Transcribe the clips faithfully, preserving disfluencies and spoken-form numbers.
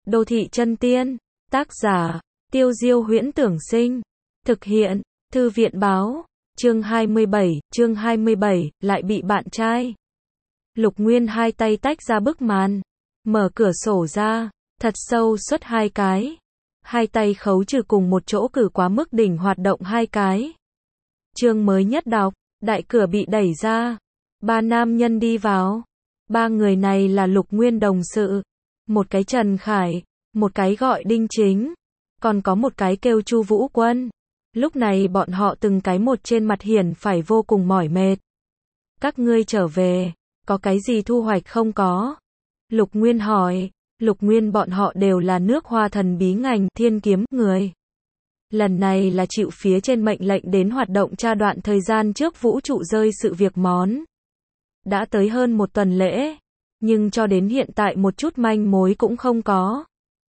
Đô thị chân tiên, tác giả, Tiêu Diêu Huyễn Tưởng Sinh, thực hiện, Thư viện Báo, chương hai mươi bảy, chương hai mươi bảy, lại bị bạn trai. Lục Nguyên hai tay tách ra bức màn, mở cửa sổ ra, thật sâu xuất hai cái. Hai tay khấu trừ cùng một chỗ cử quá mức đỉnh hoạt động hai cái. Chương mới nhất đọc, đại cửa bị đẩy ra. Ba nam nhân đi vào. Ba người này là Lục Nguyên đồng sự. Một cái Trần Khải, một cái gọi Đinh Chính, còn có một cái kêu Chu Vũ Quân. Lúc này bọn họ từng cái một trên mặt hiển phải vô cùng mỏi mệt. Các ngươi trở về, có cái gì thu hoạch không có? Lục Nguyên hỏi. Lục Nguyên bọn họ đều là nước Hoa thần bí ngành thiên kiếm người. Lần này là chịu phía trên mệnh lệnh đến hoạt động tra đoạn thời gian trước vũ trụ rơi sự việc món. Đã tới hơn một tuần lễ, nhưng cho đến hiện tại một chút manh mối cũng không có.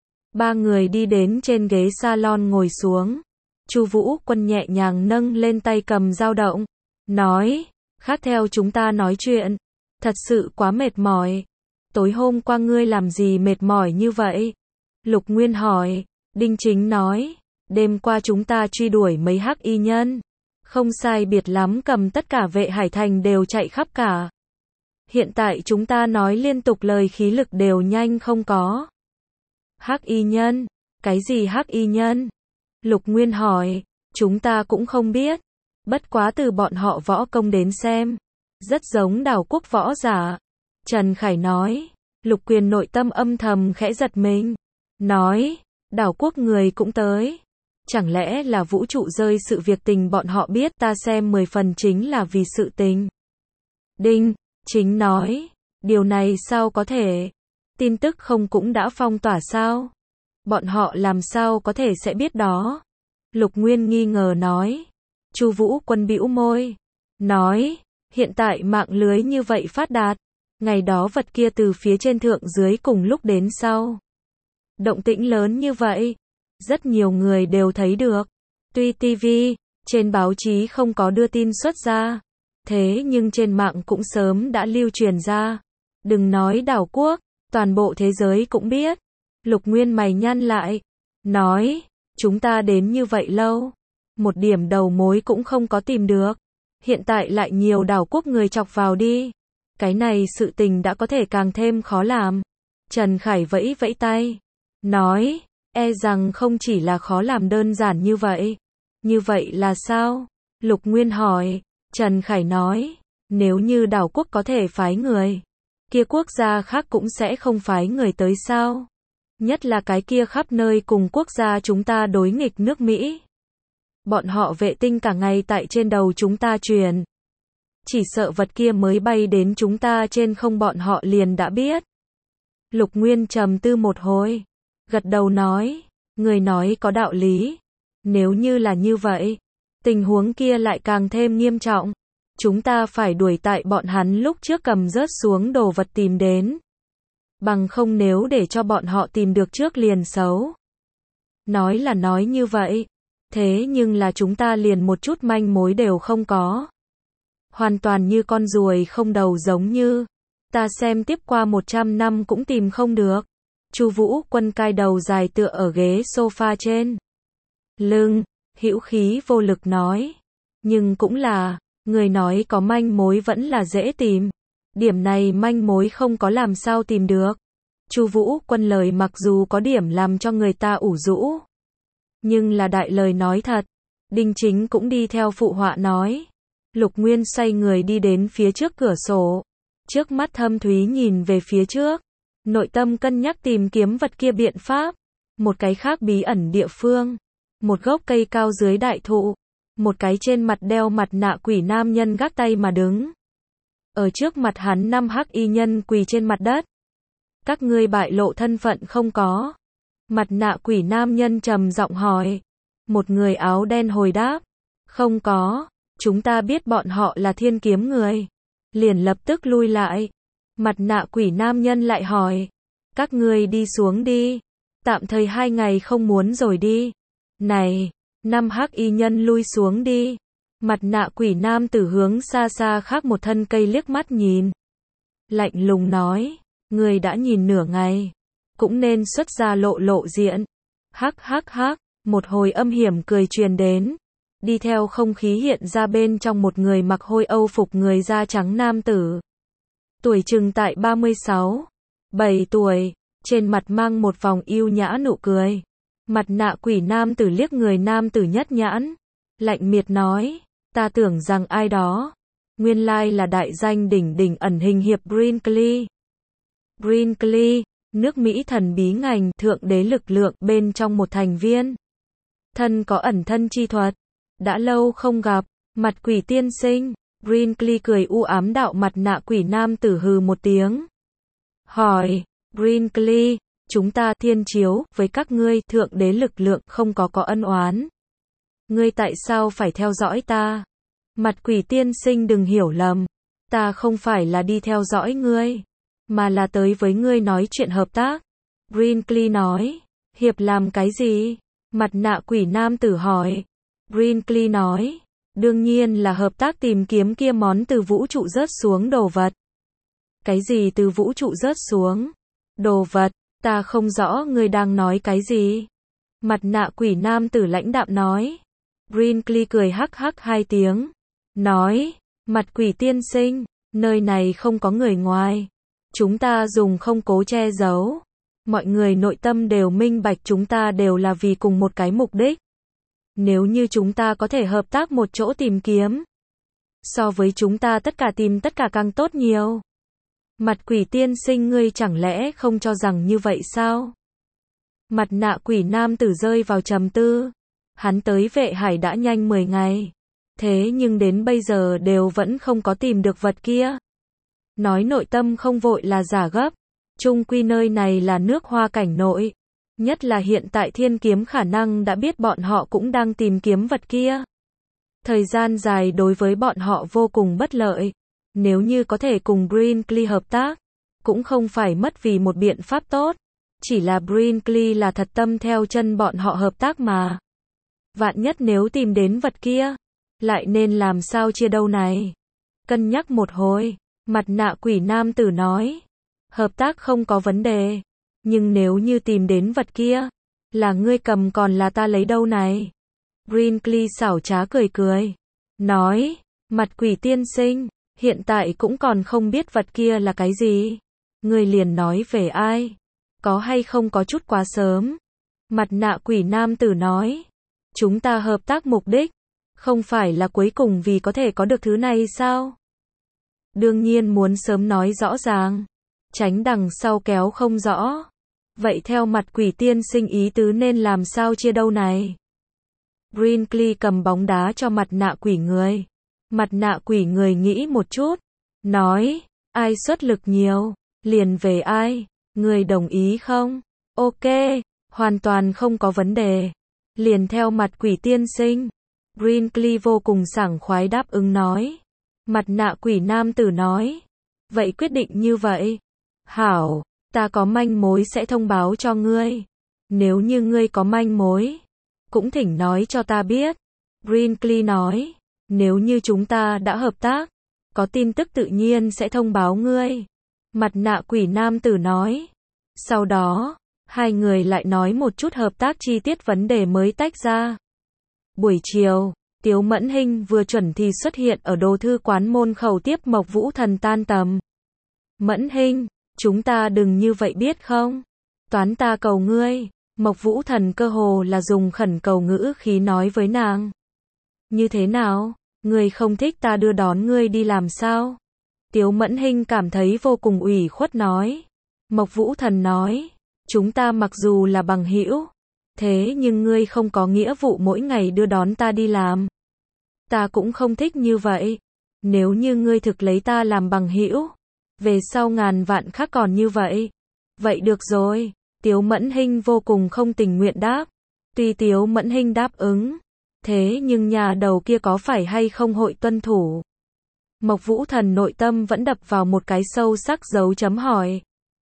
Ba người đi đến trên ghế salon ngồi xuống. Chu Vũ Quân nhẹ nhàng nâng lên tay cầm dao động, nói, khác theo chúng ta nói chuyện, thật sự quá mệt mỏi. Tối hôm qua ngươi làm gì mệt mỏi như vậy? Lục Nguyên hỏi. Đinh Chính nói, đêm qua chúng ta truy đuổi mấy hắc y nhân, không sai biệt lắm cầm tất cả vệ hải thành đều chạy khắp cả. Hiện tại chúng ta nói liên tục lời khí lực đều nhanh không có. Hắc y nhân? Cái gì hắc y nhân? Lục Nguyên hỏi. Chúng ta cũng không biết. Bất quá từ bọn họ võ công đến xem, rất giống đảo quốc võ giả. Trần Khải nói. Lục Quyền nội tâm âm thầm khẽ giật mình. Nói, đảo quốc người cũng tới. Chẳng lẽ là vũ trụ rơi sự việc tình bọn họ biết ta xem mười phần chính là vì sự tình. Đinh Chính nói, điều này sao có thể? Tin tức không cũng đã phong tỏa sao? Bọn họ làm sao có thể sẽ biết đó? Lục Nguyên nghi ngờ nói. Chu Vũ Quân bĩu môi. Nói, hiện tại mạng lưới như vậy phát đạt. Ngày đó vật kia từ phía trên thượng dưới cùng lúc đến sau. Động tĩnh lớn như vậy, rất nhiều người đều thấy được. Tuy ti vi, trên báo chí không có đưa tin xuất ra, thế nhưng trên mạng cũng sớm đã lưu truyền ra. Đừng nói đảo quốc, toàn bộ thế giới cũng biết. Lục Nguyên mày nhăn lại, nói, chúng ta đến như vậy lâu, một điểm đầu mối cũng không có tìm được. Hiện tại lại nhiều đảo quốc người chọc vào đi. Cái này sự tình đã có thể càng thêm khó làm. Trần Khải vẫy vẫy tay, nói, e rằng không chỉ là khó làm đơn giản như vậy. Như vậy là sao? Lục Nguyên hỏi. Trần Khải nói, nếu như đảo quốc có thể phái người, kia quốc gia khác cũng sẽ không phái người tới sao? Nhất là cái kia khắp nơi cùng quốc gia chúng ta đối nghịch nước Mỹ. Bọn họ vệ tinh cả ngày tại trên đầu chúng ta truyền. Chỉ sợ vật kia mới bay đến chúng ta trên không bọn họ liền đã biết. Lục Nguyên trầm tư một hồi, gật đầu nói, người nói có đạo lý. Nếu như là như vậy, tình huống kia lại càng thêm nghiêm trọng. Chúng ta phải đuổi tại bọn hắn lúc trước cầm rớt xuống đồ vật tìm đến. Bằng không nếu để cho bọn họ tìm được trước liền xấu. Nói là nói như vậy, thế nhưng là chúng ta liền một chút manh mối đều không có. Hoàn toàn như con ruồi không đầu giống như. Ta xem tiếp qua một trăm năm cũng tìm không được. Chu Vũ Quân cai đầu dài tựa ở ghế sofa trên lưng, hữu khí vô lực nói. Nhưng cũng là, người nói có manh mối vẫn là dễ tìm. Điểm này manh mối không có làm sao tìm được. Chu Vũ Quân lời mặc dù có điểm làm cho người ta ủ rũ, nhưng là đại lời nói thật. Đinh Chính cũng đi theo phụ họa nói. Lục Nguyên xoay người đi đến phía trước cửa sổ. Trước mắt thâm thúy nhìn về phía trước. Nội tâm cân nhắc tìm kiếm vật kia biện pháp. Một cái khác bí ẩn địa phương. Một gốc cây cao dưới đại thụ. Một cái trên mặt đeo mặt nạ quỷ nam nhân gác tay mà đứng. Ở trước mặt hắn năm hắc y nhân quỳ trên mặt đất. Các ngươi bại lộ thân phận không có? Mặt nạ quỷ nam nhân trầm giọng hỏi. Một người áo đen hồi đáp. Không có. Chúng ta biết bọn họ là thiên kiếm người. Liền lập tức lui lại. Mặt nạ quỷ nam nhân lại hỏi. Các ngươi đi xuống đi. Tạm thời hai ngày không muốn rồi đi. Này, năm hắc y nhân lui xuống đi. Mặt nạ quỷ nam tử hướng xa xa khác một thân cây liếc mắt nhìn. Lạnh lùng nói. Người đã nhìn nửa ngày. cũng nên xuất ra lộ lộ diện. Hắc hắc hắc, một hồi âm hiểm cười truyền đến. Đi theo không khí hiện ra bên trong một người mặc hôi âu phục người da trắng nam tử. Tuổi chừng tại ba mươi sáu, bảy tuổi, trên mặt mang một vòng yêu nhã nụ cười. Mặt nạ quỷ nam tử liếc người nam tử nhất nhãn, lạnh miệt nói, ta tưởng rằng ai đó, nguyên lai là đại danh đỉnh đỉnh ẩn hình hiệp Brinkley. Brinkley, nước Mỹ thần bí ngành thượng đế lực lượng bên trong một thành viên. Thân có ẩn thân chi thuật, đã lâu không gặp, mặt quỷ tiên sinh. Brinkley cười u ám đạo mặt nạ quỷ nam tử hừ một tiếng. Hỏi, Brinkley, chúng ta thiên chiếu với các ngươi thượng đế lực lượng không có có ân oán. Ngươi tại sao phải theo dõi ta? Mặt quỷ tiên sinh đừng hiểu lầm. Ta không phải là đi theo dõi ngươi, mà là tới với ngươi nói chuyện hợp tác. Brinkley nói, hiệp làm cái gì? Mặt nạ quỷ nam tử hỏi. Brinkley nói, đương nhiên là hợp tác tìm kiếm kia món từ vũ trụ rớt xuống đồ vật. Cái gì từ vũ trụ rớt xuống? Đồ vật, ta không rõ ngươi đang nói cái gì. Mặt nạ quỷ nam tử lãnh đạm nói. Brinkley cười hắc hắc hai tiếng. Nói, mặt quỷ tiên sinh, nơi này không có người ngoài. Chúng ta dùng không cố che giấu. Mọi người nội tâm đều minh bạch chúng ta đều là vì cùng một cái mục đích. Nếu như chúng ta có thể hợp tác một chỗ tìm kiếm, so với chúng ta tất cả tìm tất cả càng tốt nhiều. Mặt quỷ tiên sinh ngươi chẳng lẽ không cho rằng như vậy sao? Mặt nạ quỷ nam tử rơi vào trầm tư. Hắn tới vệ hải đã nhanh mười ngày. Thế nhưng đến bây giờ đều vẫn không có tìm được vật kia. Nói nội tâm không vội là giả gấp. Chung quy nơi này là nước Hoa cảnh nội. Nhất là hiện tại thiên kiếm khả năng đã biết bọn họ cũng đang tìm kiếm vật kia. Thời gian dài đối với bọn họ vô cùng bất lợi. Nếu như có thể cùng Brinkley hợp tác, cũng không phải mất vì một biện pháp tốt. Chỉ là Brinkley là thật tâm theo chân bọn họ hợp tác mà. Vạn nhất nếu tìm đến vật kia, lại nên làm sao chia đâu này? Cân nhắc một hồi, mặt nạ quỷ nam tử nói. Hợp tác không có vấn đề. Nhưng nếu như tìm đến vật kia, là ngươi cầm còn là ta lấy đâu này? Brinkley xảo trá cười cười. Nói, mặt quỷ tiên sinh, hiện tại cũng còn không biết vật kia là cái gì. Ngươi liền nói về ai? Có hay không có chút quá sớm? Mặt nạ quỷ nam tử nói. Chúng ta hợp tác mục đích, không phải là cuối cùng vì có thể có được thứ này sao? Đương nhiên muốn sớm nói rõ ràng, tránh đằng sau kéo không rõ. Vậy theo mặt quỷ tiên sinh ý tứ nên làm sao chia đâu này? Brinkley cầm bóng đá cho mặt nạ quỷ người. Mặt nạ quỷ người nghĩ một chút, nói, ai xuất lực nhiều, liền về ai, người đồng ý không? Ok, hoàn toàn không có vấn đề. Liền theo mặt quỷ tiên sinh. Brinkley vô cùng sảng khoái đáp ứng nói. Mặt nạ quỷ nam tử nói. Vậy quyết định như vậy. Hảo, ta có manh mối sẽ thông báo cho ngươi. Nếu như ngươi có manh mối, cũng thỉnh nói cho ta biết. Brinkley nói. Nếu như chúng ta đã hợp tác, có tin tức tự nhiên sẽ thông báo ngươi. Mặt nạ quỷ nam tử nói. Sau đó, hai người lại nói một chút hợp tác chi tiết vấn đề mới tách ra. Buổi chiều, Tiếu Mẫn Hinh vừa chuẩn thì xuất hiện ở đồ thư quán môn khẩu tiếp Mộc Vũ Thần tan tầm. Mẫn Hinh, chúng ta đừng như vậy biết không? Toán ta cầu ngươi. Mộc Vũ Thần cơ hồ là dùng khẩn cầu ngữ khí nói với nàng. Như thế nào? Ngươi không thích ta đưa đón ngươi đi làm sao? Tiếu Mẫn Hinh cảm thấy vô cùng ủy khuất nói. Mộc Vũ Thần nói. Chúng ta mặc dù là bằng hữu, thế nhưng ngươi không có nghĩa vụ mỗi ngày đưa đón ta đi làm. Ta cũng không thích như vậy. Nếu như ngươi thực lấy ta làm bằng hữu, về sau ngàn vạn khác còn như vậy. Vậy được rồi. Tiếu Mẫn Hinh vô cùng không tình nguyện đáp. Tuy Tiếu Mẫn Hinh đáp ứng, thế nhưng nhà đầu kia có phải hay không hội tuân thủ? Mộc Vũ Thần nội tâm vẫn đập vào một cái sâu sắc dấu chấm hỏi.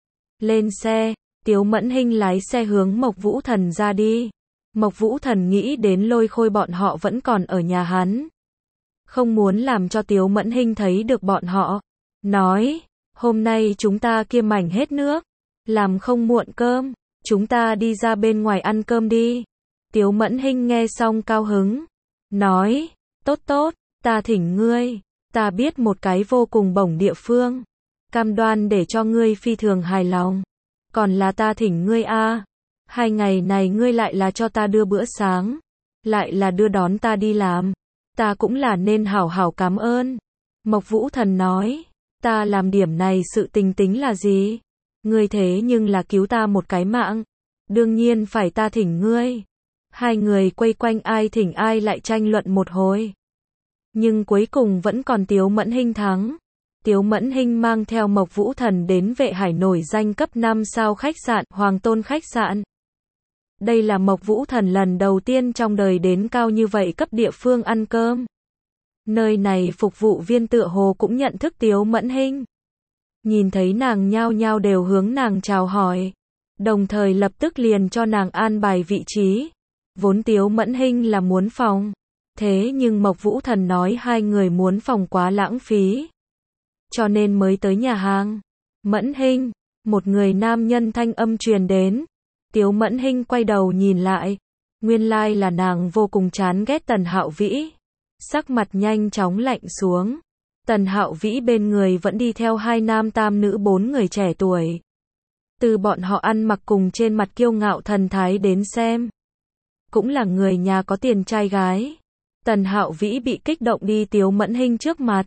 Lên xe. Tiếu Mẫn Hinh lái xe hướng Mộc Vũ Thần ra đi. Mộc Vũ Thần nghĩ đến Lôi Khôi bọn họ vẫn còn ở nhà hắn. Không muốn làm cho Tiếu Mẫn Hinh thấy được bọn họ. Nói, hôm nay chúng ta kia mảnh hết nước. làm không muộn cơm, chúng ta đi ra bên ngoài ăn cơm đi. Tiếu Mẫn Hinh nghe xong cao hứng, nói, tốt tốt, ta thỉnh ngươi, ta biết một cái vô cùng bổng địa phương, cam đoan để cho ngươi phi thường hài lòng, còn là ta thỉnh ngươi a, hai ngày này ngươi lại là cho ta đưa bữa sáng, lại là đưa đón ta đi làm, ta cũng là nên hảo hảo cảm ơn. Mộc Vũ Thần nói, ta làm điểm này sự tình tính là gì? Ngươi thế nhưng là cứu ta một cái mạng, đương nhiên phải ta thỉnh ngươi. Hai người quay quanh ai thỉnh ai lại tranh luận một hồi. Nhưng cuối cùng vẫn còn Tiếu Mẫn Hinh thắng. Tiếu Mẫn Hinh mang theo Mộc Vũ Thần đến Vệ Hải nổi danh cấp năm sao khách sạn, Hoàng Tôn khách sạn. Đây là Mộc Vũ Thần lần đầu tiên trong đời đến cao như vậy cấp địa phương ăn cơm. Nơi này phục vụ viên tựa hồ cũng nhận thức Tiếu Mẫn Hinh. Nhìn thấy nàng nhao nhao đều hướng nàng chào hỏi, đồng thời lập tức liền cho nàng an bài vị trí. Vốn Tiếu Mẫn Hinh là muốn phòng, thế nhưng Mộc Vũ Thần nói hai người muốn phòng quá lãng phí, cho nên mới tới nhà hàng. Mẫn Hinh, một người nam nhân thanh âm truyền đến. Tiếu Mẫn Hinh quay đầu nhìn lại, nguyên lai là nàng vô cùng chán ghét Tần Hạo Vĩ. Sắc mặt nhanh chóng lạnh xuống. Tần Hạo Vĩ bên người vẫn đi theo hai nam tam nữ bốn người trẻ tuổi. Từ bọn họ ăn mặc cùng trên mặt kiêu ngạo thần thái đến xem, cũng là người nhà có tiền trai gái. Tần Hạo Vĩ bị kích động đi Tiếu Mẫn Hinh trước mặt,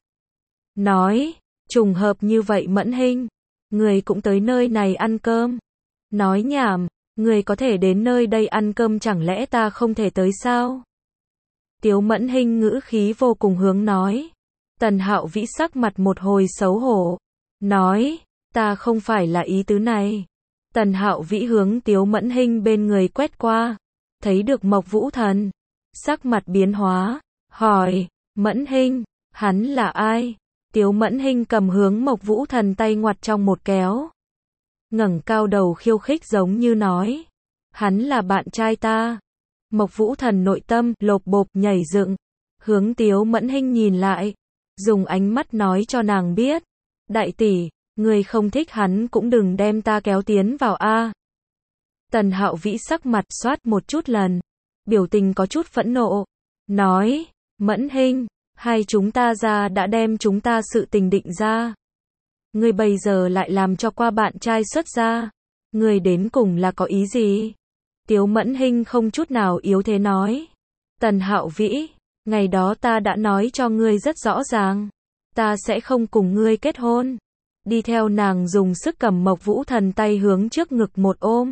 nói, trùng hợp như vậy Mẫn Hinh, người cũng tới nơi này ăn cơm. Nói nhảm, người có thể đến nơi đây ăn cơm chẳng lẽ ta không thể tới sao? Tiếu Mẫn Hinh ngữ khí vô cùng hướng nói. Tần Hạo Vĩ sắc mặt một hồi xấu hổ, nói, ta không phải là ý tứ này. Tần Hạo Vĩ hướng Tiếu Mẫn Hinh bên người quét qua, thấy được Mộc Vũ Thần, sắc mặt biến hóa, hỏi, Mẫn Hinh, hắn là ai? Tiếu Mẫn Hinh cầm hướng Mộc Vũ Thần tay ngoặt trong một kéo, ngẩng cao đầu khiêu khích giống như nói, hắn là bạn trai ta. Mộc Vũ Thần nội tâm lộp bộp nhảy dựng, hướng Tiếu Mẫn Hinh nhìn lại, dùng ánh mắt nói cho nàng biết, đại tỷ, người không thích hắn cũng đừng đem ta kéo tiến vào a. Tần Hạo Vĩ sắc mặt xoát một chút lần, biểu tình có chút phẫn nộ, nói, Mẫn Hinh, hai chúng ta ra đã đem chúng ta sự tình định ra, người bây giờ lại làm cho qua bạn trai xuất ra, người đến cùng là có ý gì? Tiếu Mẫn Hinh không chút nào yếu thế nói, Tần Hạo Vĩ, ngày đó ta đã nói cho ngươi rất rõ ràng, ta sẽ không cùng ngươi kết hôn. Đi theo nàng dùng sức cầm Mộc Vũ Thần tay hướng trước ngực một ôm,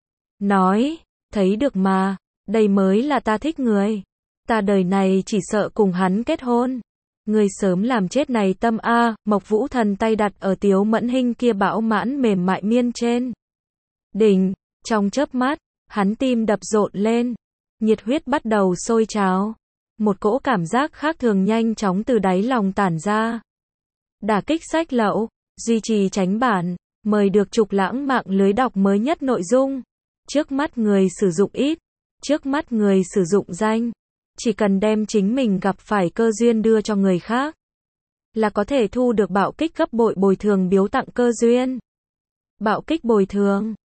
nói, thấy được mà, đây mới là ta thích người, ta đời này chỉ sợ cùng hắn kết hôn. Ngươi sớm làm chết này tâm a. Mộc Vũ Thần tay đặt ở Tiếu Mẫn Hinh kia bão mãn mềm mại miên trên đỉnh, trong chớp mắt, hắn tim đập rộn lên, nhiệt huyết bắt đầu sôi trào, một cỗ cảm giác khác thường nhanh chóng từ đáy lòng tản ra. Đả kích sách lậu, duy trì tránh bản, mời được Trục Lãng mạng lưới đọc mới nhất nội dung. Trước mắt người sử dụng ít, trước mắt người sử dụng danh, chỉ cần đem chính mình gặp phải cơ duyên đưa cho người khác, là có thể thu được bạo kích gấp bội bồi thường biếu tặng cơ duyên. Bạo kích bồi thường